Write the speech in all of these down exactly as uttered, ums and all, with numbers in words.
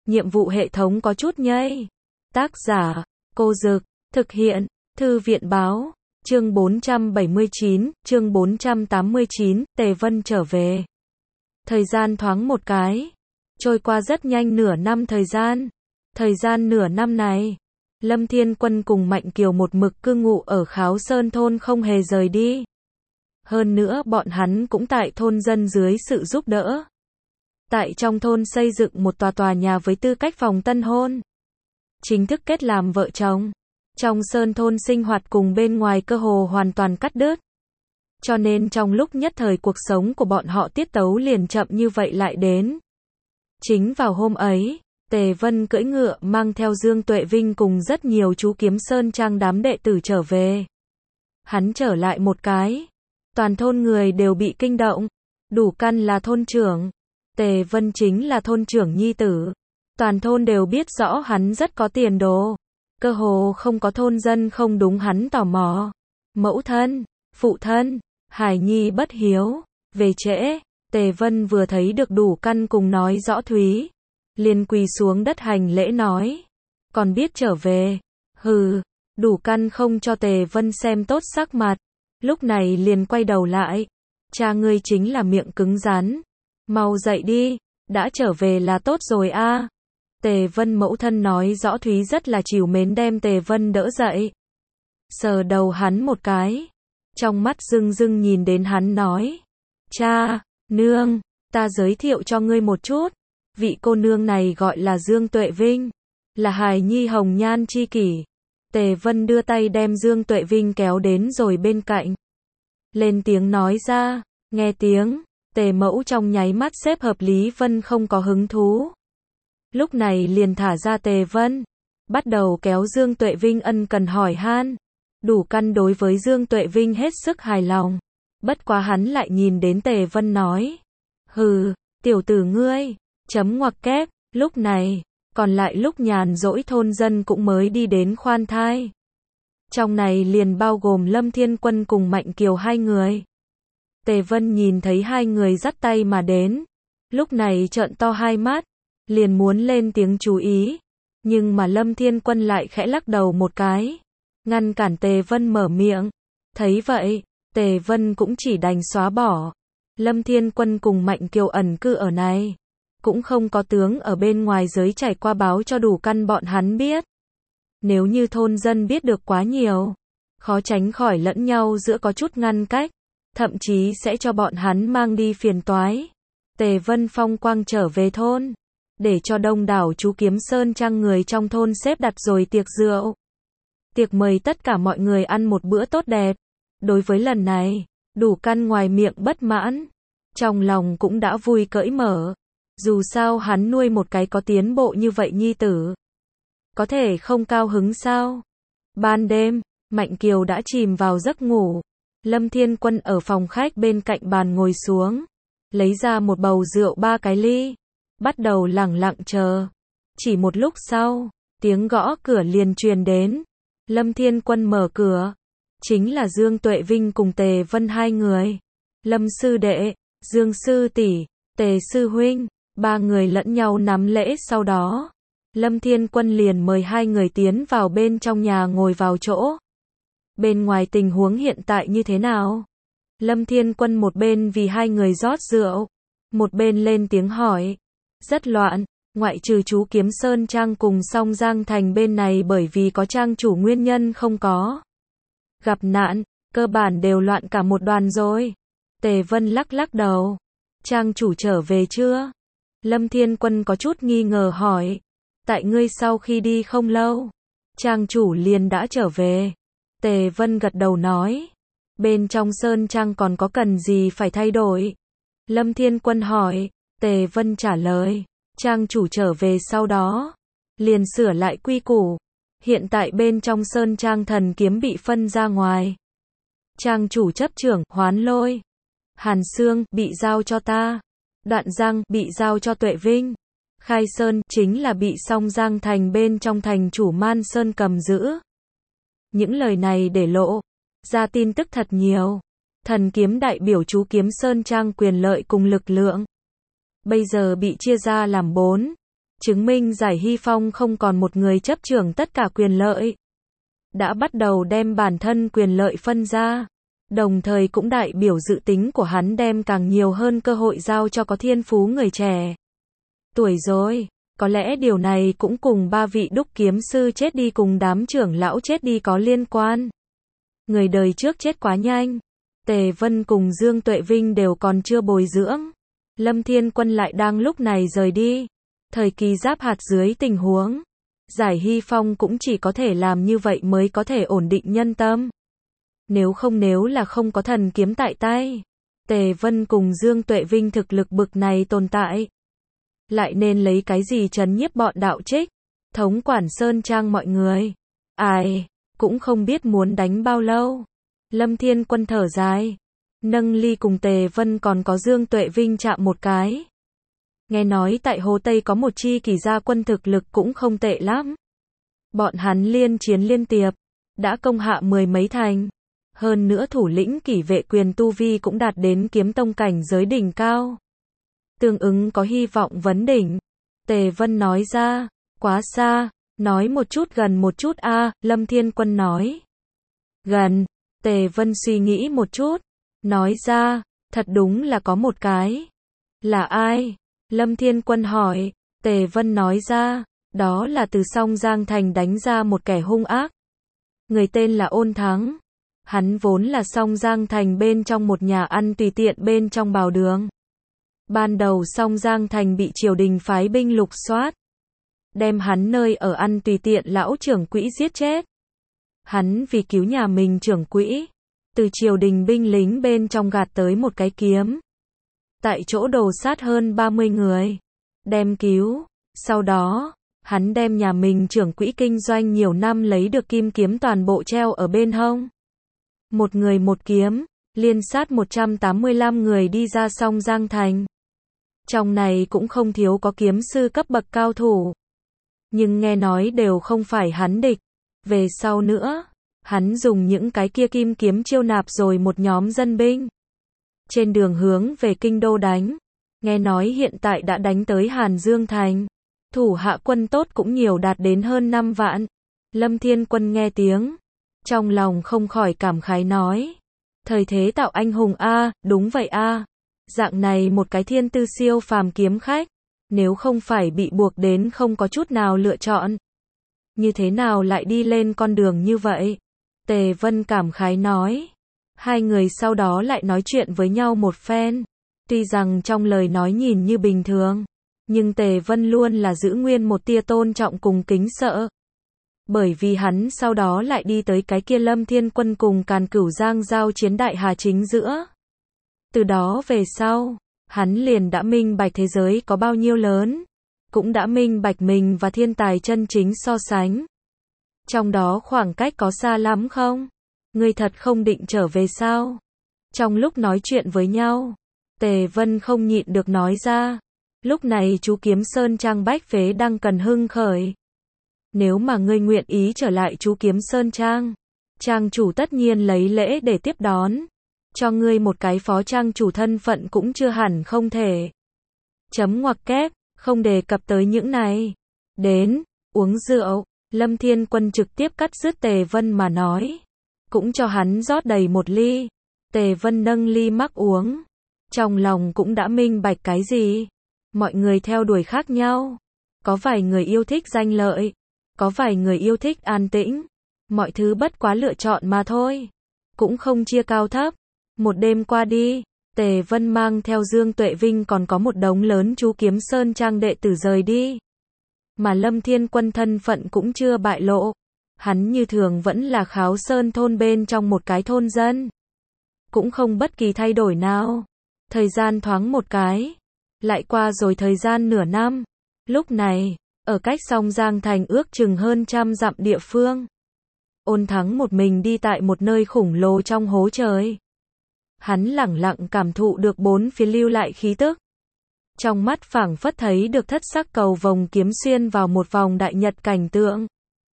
nhiệm vụ hệ thống có chút nhây. Tác giả, Cô Dực, thực hiện, Thư viện Báo, chương bốn trăm bảy mươi chín, chương bốn trăm tám mươi chín, Tề Vân trở về. Thời gian thoáng một cái, trôi qua rất nhanh nửa năm thời gian. Thời gian nửa năm này, Lâm Thiên Quân cùng Mạnh Kiều một mực cư ngụ ở Kháo Sơn thôn không hề rời đi. Hơn nữa bọn hắn cũng tại thôn dân dưới sự giúp đỡ. Tại trong thôn xây dựng một tòa tòa nhà với tư cách phòng tân hôn. Chính thức kết làm vợ chồng. Trong Sơn thôn sinh hoạt cùng bên ngoài cơ hồ hoàn toàn cắt đứt. Cho nên trong lúc nhất thời cuộc sống của bọn họ tiết tấu liền chậm như vậy lại đến. Chính vào hôm ấy, Tề Vân cưỡi ngựa mang theo Dương Tuệ Vinh cùng rất nhiều chú Kiếm Sơn Trang đám đệ tử trở về. Hắn trở lại một cái. Toàn thôn người đều bị kinh động. Đủ Căn là thôn trưởng. Tề Vân chính là thôn trưởng nhi tử. Toàn thôn đều biết rõ hắn rất có tiền đồ. Cơ hồ không có thôn dân không đúng hắn tò mò. Mẫu thân, phụ thân, Hải Nhi bất hiếu. Về trễ, Tề Vân vừa thấy được Đủ Căn cùng nói rõ Thúy. Liền quỳ xuống đất hành lễ nói. Còn biết trở về. Hừ, Đủ Căn không cho Tề Vân xem tốt sắc mặt. Lúc này liền quay đầu lại. Cha ngươi chính là miệng cứng rắn. Mau dậy đi, đã trở về là tốt rồi a. À. Tề Vân mẫu thân nói rõ Thúy rất là trìu mến đem Tề Vân đỡ dậy. Sờ đầu hắn một cái. Trong mắt rưng rưng nhìn đến hắn nói. Cha, nương, ta giới thiệu cho ngươi một chút. Vị cô nương này gọi là Dương Tuệ Vinh. Là hài nhi hồng nhan chi kỷ. Tề Vân đưa tay đem Dương Tuệ Vinh kéo đến rồi bên cạnh. Lên tiếng nói ra, nghe tiếng. Tề mẫu trong nháy mắt xếp hợp Lý Vân không có hứng thú. Lúc này liền thả ra Tề Vân. Bắt đầu kéo Dương Tuệ Vinh ân cần hỏi han. Đủ Căn đối với Dương Tuệ Vinh hết sức hài lòng. Bất quá hắn lại nhìn đến Tề Vân nói. Hừ, tiểu tử ngươi, chấm ngoặc kép, lúc này, còn lại lúc nhàn rỗi thôn dân cũng mới đi đến khoan thai. Trong này liền bao gồm Lâm Thiên Quân cùng Mạnh Kiều hai người. Tề Vân nhìn thấy hai người dắt tay mà đến. Lúc này trợn to hai mắt. Liền muốn lên tiếng chú ý. Nhưng mà Lâm Thiên Quân lại khẽ lắc đầu một cái. Ngăn cản Tề Vân mở miệng. Thấy vậy, Tề Vân cũng chỉ đành xóa bỏ. Lâm Thiên Quân cùng Mạnh Kiều ẩn cư ở này. Cũng không có tướng ở bên ngoài giới trải qua báo cho Đủ Căn bọn hắn biết. Nếu như thôn dân biết được quá nhiều. Khó tránh khỏi lẫn nhau giữa có chút ngăn cách. Thậm chí sẽ cho bọn hắn mang đi phiền toái. Tề Vân phong quang trở về thôn. Để cho đông đảo chú Kiếm Sơn Trang người trong thôn xếp đặt rồi tiệc rượu. Tiệc mời tất cả mọi người ăn một bữa tốt đẹp. Đối với lần này, Đủ Căn ngoài miệng bất mãn. Trong lòng cũng đã vui cởi mở. Dù sao hắn nuôi một cái có tiến bộ như vậy nhi tử. Có thể không cao hứng sao? Ban đêm, Mạnh Kiều đã chìm vào giấc ngủ. Lâm Thiên Quân ở phòng khách bên cạnh bàn ngồi xuống. Lấy ra một bầu rượu ba cái ly. Bắt đầu lẳng lặng chờ. Chỉ một lúc sau, tiếng gõ cửa liền truyền đến. Lâm Thiên Quân mở cửa. Chính là Dương Tuệ Vinh cùng Tề Vân hai người. Lâm sư đệ, Dương sư tỷ, Tề sư huynh. Ba người lẫn nhau nắm lễ sau đó. Lâm Thiên Quân liền mời hai người tiến vào bên trong nhà ngồi vào chỗ. Bên ngoài tình huống hiện tại như thế nào? Lâm Thiên Quân một bên vì hai người rót rượu. Một bên lên tiếng hỏi. Rất loạn, ngoại trừ chú Kiếm Sơn Trang cùng Song Giang Thành bên này bởi vì có trang chủ nguyên nhân không có. Gặp nạn, cơ bản đều loạn cả một đoàn rồi. Tề Vân lắc lắc đầu. Trang chủ trở về chưa? Lâm Thiên Quân có chút nghi ngờ hỏi. Tại ngươi sau khi đi không lâu, trang chủ liền đã trở về. Tề Vân gật đầu nói. Bên trong Sơn Trang còn có cần gì phải thay đổi? Lâm Thiên Quân hỏi. Tề Vân trả lời. Trang chủ trở về sau đó. Liền sửa lại quy củ. Hiện tại bên trong Sơn Trang thần kiếm bị phân ra ngoài. Trang chủ chấp trưởng Hoán Lôi. Hàn Xương bị giao cho ta. Đoạn Giang bị giao cho Tuệ Vinh. Khai Sơn chính là bị Song Giang Thành bên trong thành chủ Man Sơn cầm giữ. Những lời này để lộ ra tin tức thật nhiều. Thần kiếm đại biểu chú Kiếm Sơn Trang quyền lợi cùng lực lượng. Bây giờ bị chia ra làm bốn. chứng minh Giải Hy Phong không còn một người chấp chưởng tất cả quyền lợi. Đã bắt đầu đem bản thân quyền lợi phân ra, đồng thời cũng đại biểu dự tính của hắn đem càng nhiều hơn cơ hội giao cho có thiên phú người trẻ. Tuổi rồi, có lẽ điều này cũng cùng ba vị đúc kiếm sư chết đi cùng đám trưởng lão chết đi có liên quan. Người đời trước chết quá nhanh. Tề Vân cùng Dương Tuệ Vinh đều còn chưa bồi dưỡng. Lâm Thiên Quân lại đang lúc này rời đi. Thời kỳ giáp hạt dưới tình huống, Giải Hy Phong cũng chỉ có thể làm như vậy mới có thể ổn định nhân tâm. Nếu không nếu là không có thần kiếm tại tay, Tề Vân cùng Dương Tuệ Vinh thực lực bực này tồn tại, lại nên lấy cái gì trấn nhiếp bọn đạo trích, thống quản Sơn Trang mọi người. Ai, cũng không biết muốn đánh bao lâu. Lâm Thiên Quân thở dài, nâng ly cùng Tề Vân còn có Dương Tuệ Vinh chạm một cái. Nghe nói tại Hồ Tây có một chi kỷ gia quân thực lực cũng không tệ lắm. Bọn hắn liên chiến liên tiệp, đã công hạ mười mấy thành. Hơn nữa thủ lĩnh kỷ vệ quyền tu vi cũng đạt đến kiếm tông cảnh giới đỉnh cao. Tương ứng có hy vọng vấn đỉnh. Tề Vân nói ra, quá xa, nói một chút gần một chút a. À, Lâm Thiên Quân nói. Gần, Tề Vân suy nghĩ một chút, nói ra, thật đúng là có một cái. Là ai? Lâm Thiên Quân hỏi. Tề Vân nói ra, đó là từ Song Giang Thành đánh ra một kẻ hung ác. Người tên là Ôn Thắng. Hắn vốn là Song Giang Thành bên trong một nhà ăn tùy tiện bên trong bào đường. Ban đầu Song Giang Thành bị triều đình phái binh lục soát, đem hắn nơi ở ăn tùy tiện lão trưởng quỹ giết chết. Hắn vì cứu nhà mình trưởng quỹ, từ triều đình binh lính bên trong gạt tới một cái kiếm. Tại chỗ đồ sát hơn ba mươi người, đem cứu. Sau đó, hắn đem nhà mình trưởng quỹ kinh doanh nhiều năm lấy được kim kiếm toàn bộ treo ở bên hông. Một người một kiếm, liên sát một trăm tám mươi lăm người đi ra Song Giang Thành. Trong này cũng không thiếu có kiếm sư cấp bậc cao thủ. Nhưng nghe nói đều không phải hắn địch. Về sau nữa, hắn dùng những cái kia kim kiếm chiêu nạp rồi một nhóm dân binh. Trên đường hướng về kinh đô đánh. Nghe nói hiện tại đã đánh tới Hàn Dương Thành. Thủ hạ quân tốt cũng nhiều đạt đến hơn năm vạn. Lâm Thiên Quân nghe tiếng, trong lòng không khỏi cảm khái nói. Thời thế tạo anh hùng a, đúng vậy a. Dạng này một cái thiên tư siêu phàm kiếm khách, nếu không phải bị buộc đến không có chút nào lựa chọn, như thế nào lại đi lên con đường như vậy? Tề Vân cảm khái nói. Hai người sau đó lại nói chuyện với nhau một phen. Tuy rằng trong lời nói nhìn như bình thường, nhưng Tề Vân luôn là giữ nguyên một tia tôn trọng cùng kính sợ. Bởi vì hắn sau đó lại đi tới cái kia Lâm Thiên Quân cùng Càn Cửu Giang giao chiến đại hà chính giữa. Từ đó về sau, hắn liền đã minh bạch thế giới có bao nhiêu lớn, cũng đã minh bạch mình và thiên tài chân chính so sánh. Trong đó khoảng cách có xa lắm không? Ngươi thật không định trở về sao? Trong lúc nói chuyện với nhau, Tề Vân không nhịn được nói ra. Lúc này chú Kiếm Sơn Trang bách phế đang cần hưng khởi. Nếu mà ngươi nguyện ý trở lại chú Kiếm Sơn Trang, trang chủ tất nhiên lấy lễ để tiếp đón. Cho ngươi một cái phó trang chủ thân phận cũng chưa hẳn không thể. Chấm ngoặc kép, không đề cập tới những này. Đến, uống rượu. Lâm Thiên Quân trực tiếp cắt dứt Tề Vân mà nói. Cũng cho hắn rót đầy một ly. Tề Vân nâng ly mắc uống. Trong lòng cũng đã minh bạch cái gì. Mọi người theo đuổi khác nhau. Có vài người yêu thích danh lợi. Có vài người yêu thích an tĩnh. Mọi thứ bất quá lựa chọn mà thôi. Cũng không chia cao thấp. Một đêm qua đi, Tề Vân mang theo Dương Tuệ Vinh còn có một đống lớn chú Kiếm Sơn Trang đệ tử rời đi. Mà Lâm Thiên Quân thân phận cũng chưa bại lộ. Hắn như thường vẫn là Kháo Sơn thôn bên trong một cái thôn dân. Cũng không bất kỳ thay đổi nào. Thời gian thoáng một cái. Lại qua rồi thời gian nửa năm. Lúc này, ở cách Song Giang Thành ước chừng hơn trăm dặm địa phương. Ôn Thắng một mình đi tại một nơi khủng lồ trong hố trời. Hắn lẳng lặng cảm thụ được bốn phía lưu lại khí tức. Trong mắt phảng phất thấy được thất sắc cầu vồng kiếm xuyên vào một vòng đại nhật cảnh tượng.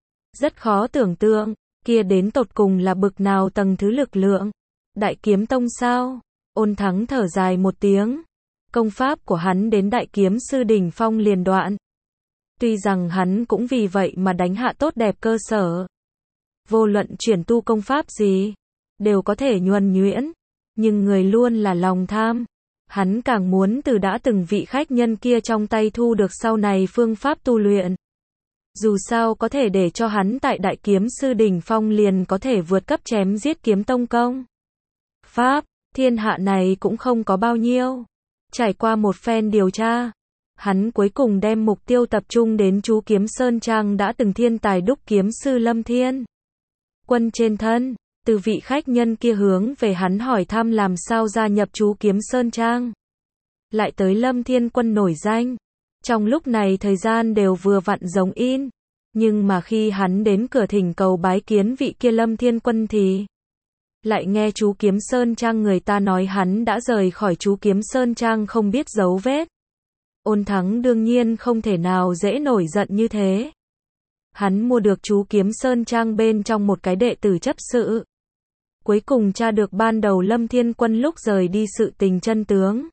Rất khó tưởng tượng, kia đến tột cùng là bực nào tầng thứ lực lượng. Đại kiếm tông sao? Ôn Thắng thở dài một tiếng. Công pháp của hắn đến đại kiếm sư đỉnh phong liền đoạn. Tuy rằng hắn cũng vì vậy mà đánh hạ tốt đẹp cơ sở. Vô luận chuyển tu công pháp gì, đều có thể nhuần nhuyễn, nhưng người luôn là lòng tham. Hắn càng muốn từ đã từng vị khách nhân kia trong tay thu được sau này phương pháp tu luyện. Dù sao có thể để cho hắn tại Đại Kiếm Sư đỉnh phong liền có thể vượt cấp chém giết kiếm tông công. Pháp, thiên hạ này cũng không có bao nhiêu. Trải qua một phen điều tra, hắn cuối cùng đem mục tiêu tập trung đến chú Kiếm Sơn Trang đã từng thiên tài đúc kiếm sư Lâm Thiên Quân trên thân. Từ vị khách nhân kia hướng về hắn hỏi thăm làm sao gia nhập chú Kiếm Sơn Trang. Lại tới Lâm Thiên Quân nổi danh. Trong lúc này thời gian đều vừa vặn giống in. Nhưng mà khi hắn đến cửa thỉnh cầu bái kiến vị kia Lâm Thiên Quân thì lại nghe chú Kiếm Sơn Trang người ta nói hắn đã rời khỏi chú Kiếm Sơn Trang không biết dấu vết. Ôn Thắng đương nhiên không thể nào dễ nổi giận như thế. Hắn mua được chú Kiếm Sơn Trang bên trong một cái đệ tử chấp sự. Cuối cùng tra được ban đầu Lâm Thiên Quân lúc rời đi sự tình chân tướng.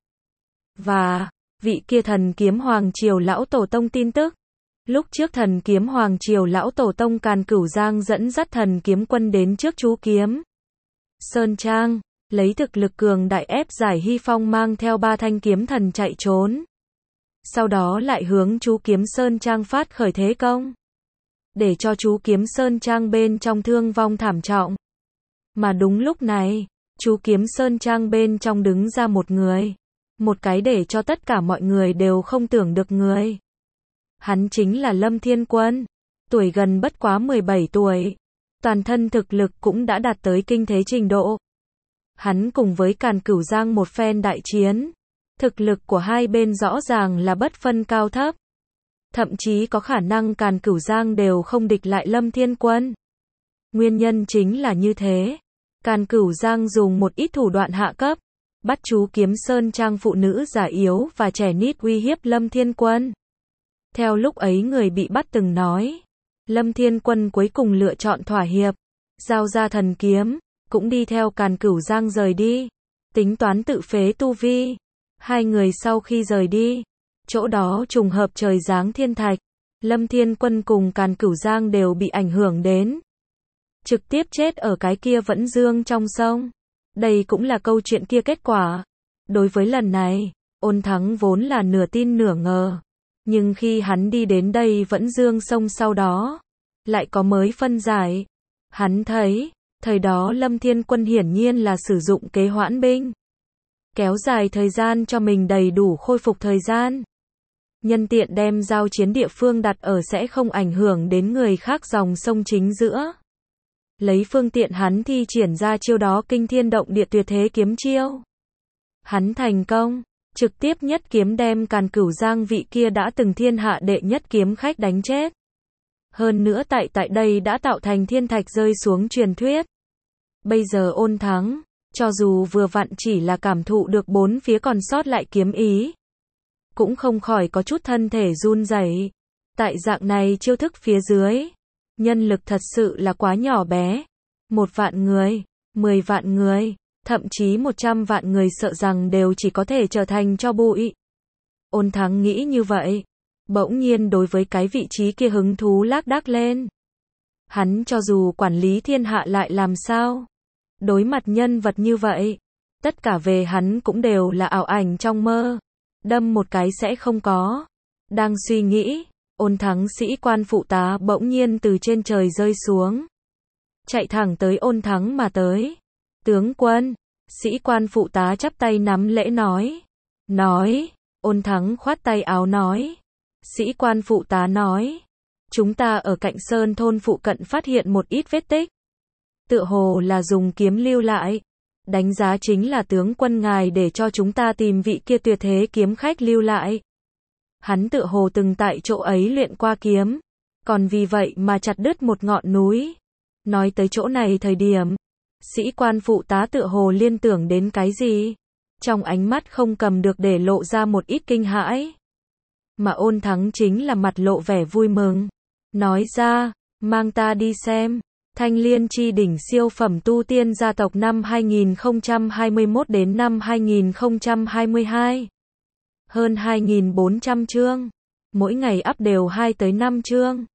Và vị kia thần kiếm Hoàng Triều Lão Tổ Tông tin tức. Lúc trước thần kiếm Hoàng Triều Lão Tổ Tông Càn Cửu Giang dẫn dắt thần kiếm quân đến trước chú Kiếm Sơn Trang, lấy thực lực cường đại ép giải Hy Phong mang theo ba thanh kiếm thần chạy trốn. Sau đó lại hướng chú Kiếm Sơn Trang phát khởi thế công. Để cho chú Kiếm Sơn Trang bên trong thương vong thảm trọng. Mà đúng lúc này, chú Kiếm Sơn Trang bên trong đứng ra một người. Một cái để cho tất cả mọi người đều không tưởng được người. Hắn chính là Lâm Thiên Quân. Tuổi gần bất quá mười bảy tuổi. Toàn thân thực lực cũng đã đạt tới kinh thế trình độ. Hắn cùng với Càn Cửu Giang một phen đại chiến. Thực lực của hai bên rõ ràng là bất phân cao thấp. Thậm chí có khả năng Càn Cửu Giang đều không địch lại Lâm Thiên Quân. Nguyên nhân chính là như thế. Càn Cửu Giang dùng một ít thủ đoạn hạ cấp. Bắt chú Kiếm Sơn Trang phụ nữ già yếu và trẻ nít uy hiếp Lâm Thiên Quân. Theo lúc ấy người bị bắt từng nói. Lâm Thiên Quân cuối cùng lựa chọn thỏa hiệp. Giao ra thần kiếm. Cũng đi theo Càn Cửu Giang rời đi. Tính toán tự phế tu vi. Hai người sau khi rời đi. Chỗ đó trùng hợp trời giáng thiên thạch. Lâm Thiên Quân cùng Càn Cửu Giang đều bị ảnh hưởng đến. Trực tiếp chết ở cái kia Vẫn Dương trong sông. Đây cũng là câu chuyện kia kết quả. Đối với lần này, Ôn Thắng vốn là nửa tin nửa ngờ. Nhưng khi hắn đi đến đây Vẫn Dương sông sau đó, lại có mới phân giải. Hắn thấy, thời đó Lâm Thiên Quân hiển nhiên là sử dụng kế hoãn binh. Kéo dài thời gian cho mình đầy đủ khôi phục thời gian. Nhân tiện đem giao chiến địa phương đặt ở sẽ không ảnh hưởng đến người khác dòng sông chính giữa. Lấy phương tiện hắn thi triển ra chiêu đó kinh thiên động địa tuyệt thế kiếm chiêu. Hắn thành công, trực tiếp nhất kiếm đem Càn Cửu Giang vị kia đã từng thiên hạ đệ nhất kiếm khách đánh chết. Hơn nữa tại tại đây đã tạo thành thiên thạch rơi xuống truyền thuyết. Bây giờ Ôn Thắng, cho dù vừa vặn chỉ là cảm thụ được bốn phía còn sót lại kiếm ý, cũng không khỏi có chút thân thể run rẩy. Tại dạng này chiêu thức phía dưới, nhân lực thật sự là quá nhỏ bé. Một vạn người, mười vạn người, thậm chí một trăm vạn người sợ rằng đều chỉ có thể trở thành tro bụi. Ôn Thắng nghĩ như vậy, bỗng nhiên đối với cái vị trí kia hứng thú lác đác lên. Hắn cho dù quản lý thiên hạ lại làm sao? Đối mặt nhân vật như vậy, tất cả về hắn cũng đều là ảo ảnh trong mơ. Đâm một cái sẽ không có. Đang suy nghĩ, Ôn Thắng sĩ quan phụ tá bỗng nhiên từ trên trời rơi xuống. Chạy thẳng tới Ôn Thắng mà tới. Tướng quân, sĩ quan phụ tá chắp tay nắm lễ nói. Nói, Ôn Thắng khoát tay áo nói. Sĩ quan phụ tá nói. Chúng ta ở cạnh sơn thôn phụ cận phát hiện một ít vết tích. Tựa hồ là dùng kiếm lưu lại. Đánh giá chính là tướng quân ngài để cho chúng ta tìm vị kia tuyệt thế kiếm khách lưu lại. Hắn tựa hồ từng tại chỗ ấy luyện qua kiếm. Còn vì vậy mà chặt đứt một ngọn núi. Nói tới chỗ này thời điểm, sĩ quan phụ tá tựa hồ liên tưởng đến cái gì. Trong ánh mắt không cầm được để lộ ra một ít kinh hãi. Mà Ôn Thắng chính là mặt lộ vẻ vui mừng. Nói ra, mang ta đi xem. Thanh Liên Chi Đỉnh siêu phẩm tu tiên gia tộc năm hai nghìn không trăm hai mươi mốt đến năm hai nghìn không trăm hai mươi hai. Hơn hai nghìn bốn trăm chương. Mỗi ngày up đều hai tới năm chương.